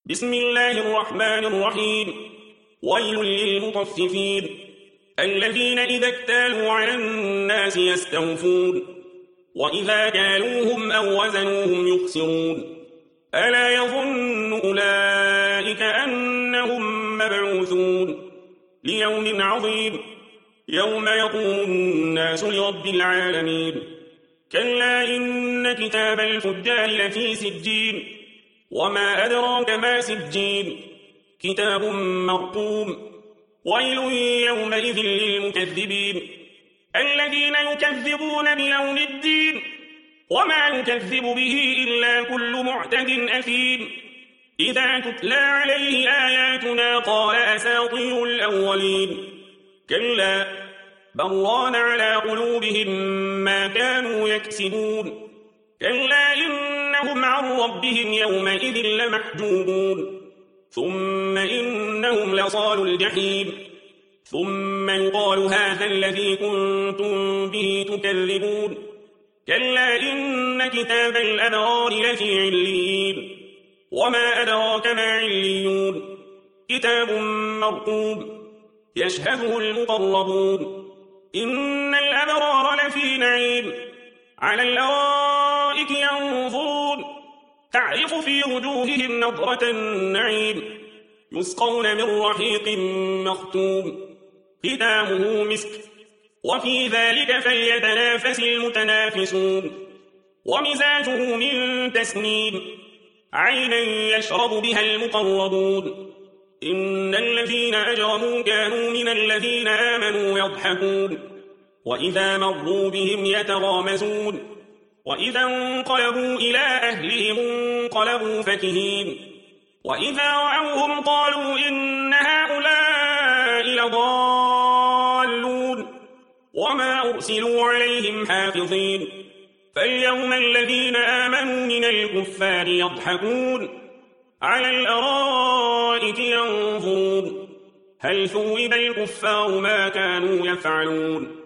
بسم الله الرحمن الرحيم. ويل للمطففين الذين إذا اكتالوا على الناس يستوفون وإذا كالوهم أو وزنوهم يخسرون ألا يظن أولئك أنهم مبعوثون ليوم عظيم يوم يقوم الناس لرب العالمين كلا إن كتاب الفجار لفي سجين وما أدراك ما سجين كتاب مرقوم ويل يومئذ للمكذبين الذين يكذبون بيوم الدين وما يكذب به إلا كل معتد أثيم إذا تتلى عليه آياتنا قال أساطير الأولين كلا بل ران على قلوبهم ما كانوا يكسبون كلا إنهم عن ربهم يومئذ لمحجوبون ثم إنهم لصالوا الجحيم ثم يقال هذا الذي كنتم به تكذبون كلا إن كتاب الأبرار لفي عليين وما أدراك ما عليون كتاب مرقوم يشهده المقربون إن الأبرار لفي نعيم على الأرائك ينظرون تعرف في وجوههم نضرة النعيم يسقون من رحيق مختوم ختامه مسك وفي ذلك فليتنافس المتنافسون ومزاجه من تسنيم عينا يشرب بها المقربون إن الذين أجرموا كانوا من الذين آمنوا يضحكون وإذا مروا بهم يتغامزون وإذا انقلبوا إلى أهلهم انقلبوا فكهين وإذا رأوهم قالوا إن هؤلاء لضالون وما أرسلوا عليهم حافظين فاليوم الذين آمنوا من الكفار يضحكون على الأرائك ينظرون هل ثوب الكفار ما كانوا يفعلون